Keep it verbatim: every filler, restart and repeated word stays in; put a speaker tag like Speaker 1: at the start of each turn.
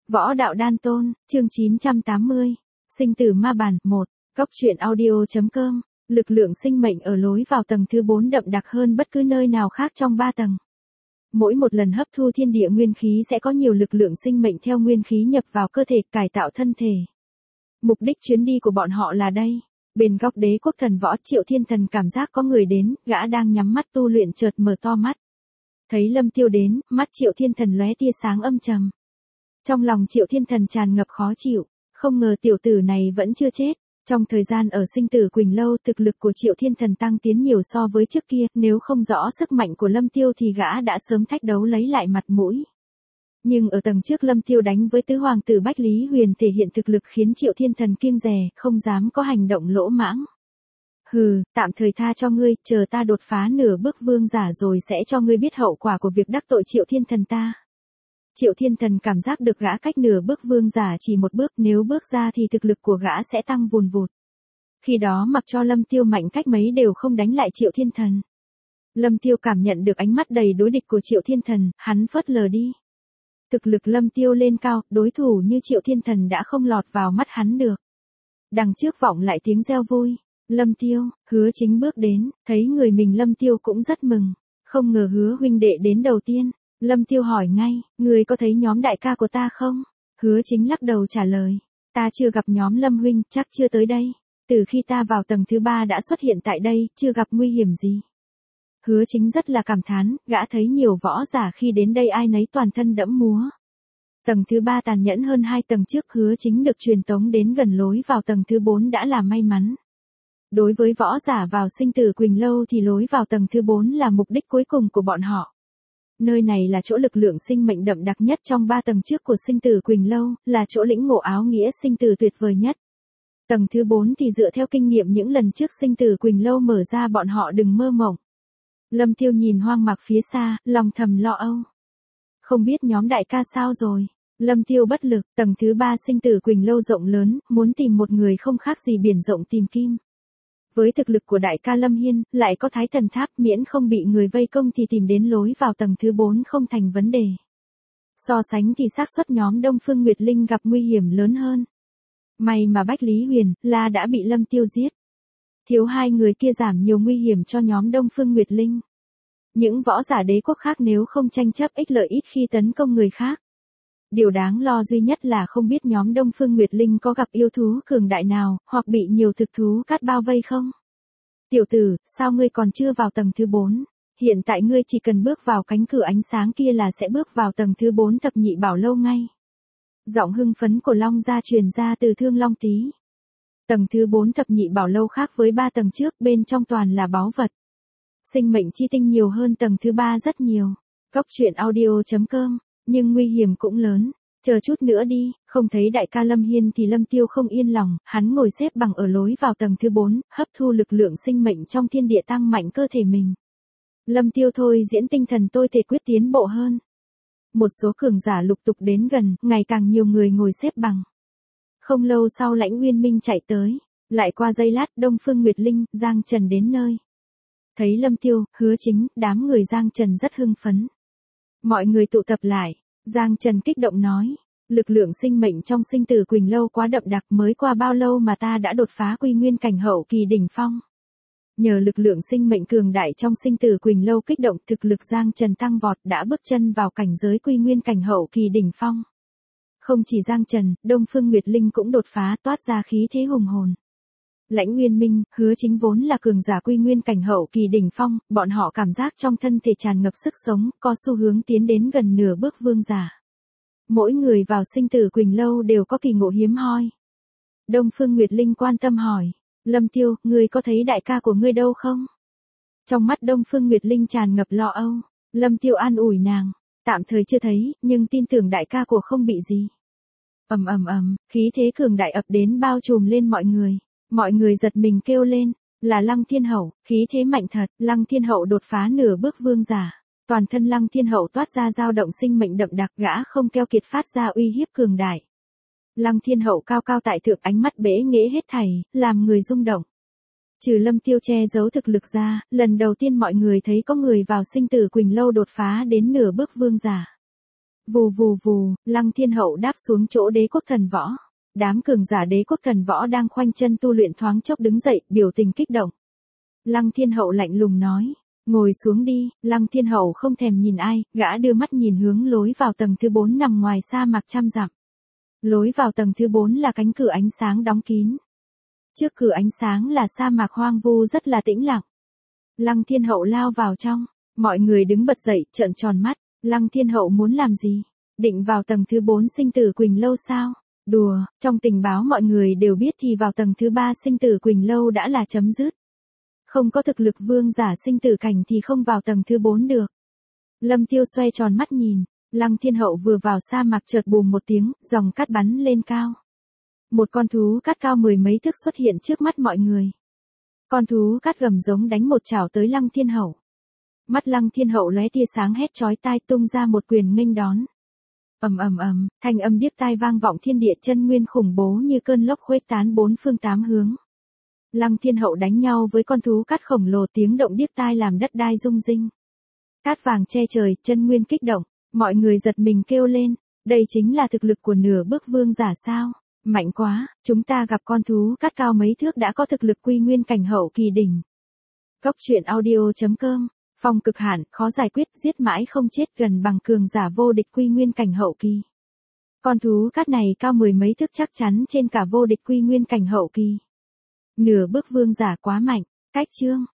Speaker 1: Võ đạo đan tôn, chương chín trăm tám mươi. Sinh tử ma bản, một. Cóc truyện audio.com. Lực lượng sinh mệnh ở lối vào tầng thứ bốn đậm đặc hơn bất cứ nơi nào khác trong ba tầng. Mỗi một lần hấp thu thiên địa nguyên khí sẽ có nhiều lực lượng sinh mệnh theo nguyên khí nhập vào cơ thể, cải tạo thân thể. Mục đích chuyến đi của bọn họ là đây. Bên góc Đế quốc thần võ, Triệu Thiên Thần cảm giác có người đến, gã đang nhắm mắt tu luyện chợt mở to mắt. Thấy Lâm Tiêu đến, mắt Triệu Thiên Thần lóe tia sáng âm trầm. Trong lòng Triệu Thiên Thần tràn ngập khó chịu, không ngờ tiểu tử này vẫn chưa chết. Trong thời gian ở sinh tử Quỳnh Lâu, thực lực của Triệu Thiên Thần tăng tiến nhiều so với trước kia, nếu không rõ sức mạnh của Lâm Tiêu thì gã đã sớm thách đấu lấy lại mặt mũi. Nhưng ở tầng trước Lâm Tiêu đánh với tứ hoàng tử Bách Lý Huyền thể hiện thực lực khiến Triệu Thiên Thần kiêng dè, không dám có hành động lỗ mãng. Hừ, tạm thời tha cho ngươi, chờ ta đột phá nửa bước vương giả rồi sẽ cho ngươi biết hậu quả của việc đắc tội Triệu Thiên Thần ta. Triệu Thiên Thần cảm giác được gã cách nửa bước vương giả chỉ một bước, nếu bước ra thì thực lực của gã sẽ tăng vùn vụt. Khi đó mặc cho Lâm Tiêu mạnh cách mấy đều không đánh lại Triệu Thiên Thần. Lâm Tiêu cảm nhận được ánh mắt đầy đối địch của Triệu Thiên Thần, hắn phớt lờ đi. Thực lực Lâm Tiêu lên cao, đối thủ như Triệu Thiên Thần đã không lọt vào mắt hắn được. Đằng trước vọng lại tiếng reo vui. Lâm Tiêu, Hứa Chính bước đến, thấy người mình Lâm Tiêu cũng rất mừng. Không ngờ Hứa huynh đệ đến đầu tiên. Lâm Tiêu hỏi ngay, người có thấy nhóm đại ca của ta không? Hứa Chính lắc đầu trả lời, ta chưa gặp nhóm Lâm huynh, chắc chưa tới đây. Từ khi ta vào tầng thứ ba đã xuất hiện tại đây, chưa gặp nguy hiểm gì. Hứa Chính rất là cảm thán, gã thấy nhiều võ giả khi đến đây ai nấy toàn thân đẫm múa. Tầng thứ ba tàn nhẫn hơn hai tầng trước, Hứa Chính được truyền tống đến gần lối vào tầng thứ bốn đã là may mắn. Đối với võ giả vào sinh tử Quỳnh Lâu thì lối vào tầng thứ bốn là mục đích cuối cùng của bọn họ. Nơi này là chỗ lực lượng sinh mệnh đậm đặc nhất trong ba tầng trước của sinh tử Quỳnh Lâu, là chỗ lĩnh ngộ áo nghĩa sinh tử tuyệt vời nhất. Tầng thứ bốn thì dựa theo kinh nghiệm những lần trước sinh tử Quỳnh Lâu mở ra bọn họ đừng mơ mộng. Lâm Tiêu nhìn hoang mạc phía xa, lòng thầm lo âu. Không biết nhóm đại ca sao rồi. Lâm Tiêu bất lực, tầng thứ ba sinh tử Quỳnh Lâu rộng lớn, muốn tìm một người không khác gì biển rộng tìm kim. Với thực lực của đại ca Lâm Hiên, lại có Thái Thần Tháp, miễn không bị người vây công thì tìm đến lối vào tầng thứ bốn không thành vấn đề. So sánh thì xác suất nhóm Đông Phương Nguyệt Linh gặp nguy hiểm lớn hơn. May mà Bách Lý Huyền, La đã bị Lâm Tiêu giết. Thiếu hai người kia giảm nhiều nguy hiểm cho nhóm Đông Phương Nguyệt Linh. Những võ giả đế quốc khác nếu không tranh chấp ích lợi ít khi tấn công người khác. Điều đáng lo duy nhất là không biết nhóm Đông Phương Nguyệt Linh có gặp yêu thú cường đại nào, hoặc bị nhiều thực thú cát bao vây không? Tiểu tử, sao ngươi còn chưa vào tầng thứ bốn? Hiện tại ngươi chỉ cần bước vào cánh cửa ánh sáng kia là sẽ bước vào tầng thứ bốn thập nhị bảo lâu ngay. Giọng hưng phấn của Long gia truyền ra từ Thương Long Tý. Tầng thứ bốn thập nhị bảo lâu khác với ba tầng trước, bên trong toàn là báu vật. Sinh mệnh chi tinh nhiều hơn tầng thứ ba rất nhiều. Cóc truyện audio.com. Nhưng nguy hiểm cũng lớn, chờ chút nữa đi, không thấy đại ca Lâm Hiên thì Lâm Tiêu không yên lòng, hắn ngồi xếp bằng ở lối vào tầng thứ bốn, hấp thu lực lượng sinh mệnh trong thiên địa tăng mạnh cơ thể mình. Lâm Tiêu thôi diễn tinh thần tôi thể quyết tiến bộ hơn. Một số cường giả lục tục đến gần, ngày càng nhiều người ngồi xếp bằng. Không lâu sau Lãnh Uyên Minh chạy tới, lại qua giây lát Đông Phương Nguyệt Linh, Giang Trần đến nơi. Thấy Lâm Tiêu, Hứa Chính, đám người Giang Trần rất hưng phấn. Mọi người tụ tập lại, Giang Trần kích động nói, lực lượng sinh mệnh trong sinh tử Quỳnh Lâu quá đậm đặc, mới qua bao lâu mà ta đã đột phá quy nguyên cảnh hậu kỳ đỉnh phong. Nhờ lực lượng sinh mệnh cường đại trong sinh tử Quỳnh Lâu kích động, thực lực Giang Trần tăng vọt, đã bước chân vào cảnh giới quy nguyên cảnh hậu kỳ đỉnh phong. Không chỉ Giang Trần, Đông Phương Nguyệt Linh cũng đột phá, toát ra khí thế hùng hồn. Lãnh Uyên Minh, Hứa Chính vốn là cường giả quy nguyên cảnh hậu kỳ đỉnh phong, bọn họ cảm giác trong thân thể tràn ngập sức sống, có xu hướng tiến đến gần nửa bước vương giả. Mỗi người vào sinh tử Quỳnh Lâu đều có kỳ ngộ hiếm hoi. Đông Phương Nguyệt Linh quan tâm hỏi, Lâm Tiêu, ngươi có thấy đại ca của ngươi đâu không? Trong mắt Đông Phương Nguyệt Linh tràn ngập lo âu. Lâm Tiêu an ủi nàng, tạm thời chưa thấy, nhưng tin tưởng đại ca của không bị gì. Ầm ầm ầm, khí thế cường đại ập đến bao trùm lên mọi người. Mọi người giật mình kêu lên, là Lăng Thiên Hậu, khí thế mạnh thật, Lăng Thiên Hậu đột phá nửa bước vương giả. Toàn thân Lăng Thiên Hậu toát ra dao động sinh mệnh đậm đặc, gã không keo kiệt phát ra uy hiếp cường đại. Lăng Thiên Hậu cao cao tại thượng, ánh mắt bẽ nghễ hết thảy, làm người rung động. Trừ Lâm Tiêu che giấu thực lực ra, lần đầu tiên mọi người thấy có người vào sinh tử Quỳnh Lâu đột phá đến nửa bước vương giả. Vù vù vù, Lăng Thiên Hậu đáp xuống chỗ Đế Quốc Thần Võ. Đám cường giả Đế Quốc Thần Võ đang khoanh chân tu luyện thoáng chốc đứng dậy, biểu tình kích động. Lăng Thiên Hậu lạnh lùng nói, ngồi xuống đi. Lăng Thiên Hậu không thèm nhìn ai, gã đưa mắt nhìn hướng lối vào tầng thứ bốn nằm ngoài sa mạc trăm dặm. Lối vào tầng thứ bốn là cánh cửa ánh sáng đóng kín. Trước cửa ánh sáng là sa mạc hoang vu rất là tĩnh lặng. Lăng Thiên Hậu lao vào trong, mọi người đứng bật dậy, trợn tròn mắt. Lăng Thiên Hậu muốn làm gì? Định vào tầng thứ bốn sinh tử Quỳnh Lâu sao? Đùa, trong tình báo mọi người đều biết thì vào tầng thứ ba sinh tử Quỳnh Lâu đã là chấm dứt. Không có thực lực vương giả sinh tử cảnh thì không vào tầng thứ bốn được. Lâm Tiêu xoay tròn mắt nhìn, Lăng Thiên Hậu vừa vào sa mạc chợt bùm một tiếng, dòng cát bắn lên cao. Một con thú cát cao mười mấy thước xuất hiện trước mắt mọi người. Con thú cát gầm giống đánh một chảo tới Lăng Thiên Hậu. Mắt Lăng Thiên Hậu lóe tia sáng hét chói tai tung ra một quyền nghênh đón. Ầm ầm ầm, thanh âm điếc tai vang vọng thiên địa, chân nguyên khủng bố như cơn lốc khuếch tán bốn phương tám hướng. Lăng Thiên Hậu đánh nhau với con thú cát khổng lồ, tiếng động điếc tai làm đất đai rung rinh. Cát vàng che trời, chân nguyên kích động, mọi người giật mình kêu lên, đây chính là thực lực của nửa bước vương giả sao? Mạnh quá, chúng ta gặp con thú cát cao mấy thước đã có thực lực quy nguyên cảnh hậu kỳ đỉnh. Cốc truyện audio chấm com. Phong cực hạn, khó giải quyết, giết mãi không chết, gần bằng cường giả vô địch quy nguyên cảnh hậu kỳ. Con thú cát này cao mười mấy thước chắc chắn trên cả vô địch quy nguyên cảnh hậu kỳ. Nửa bước vương giả quá mạnh. Cách chương.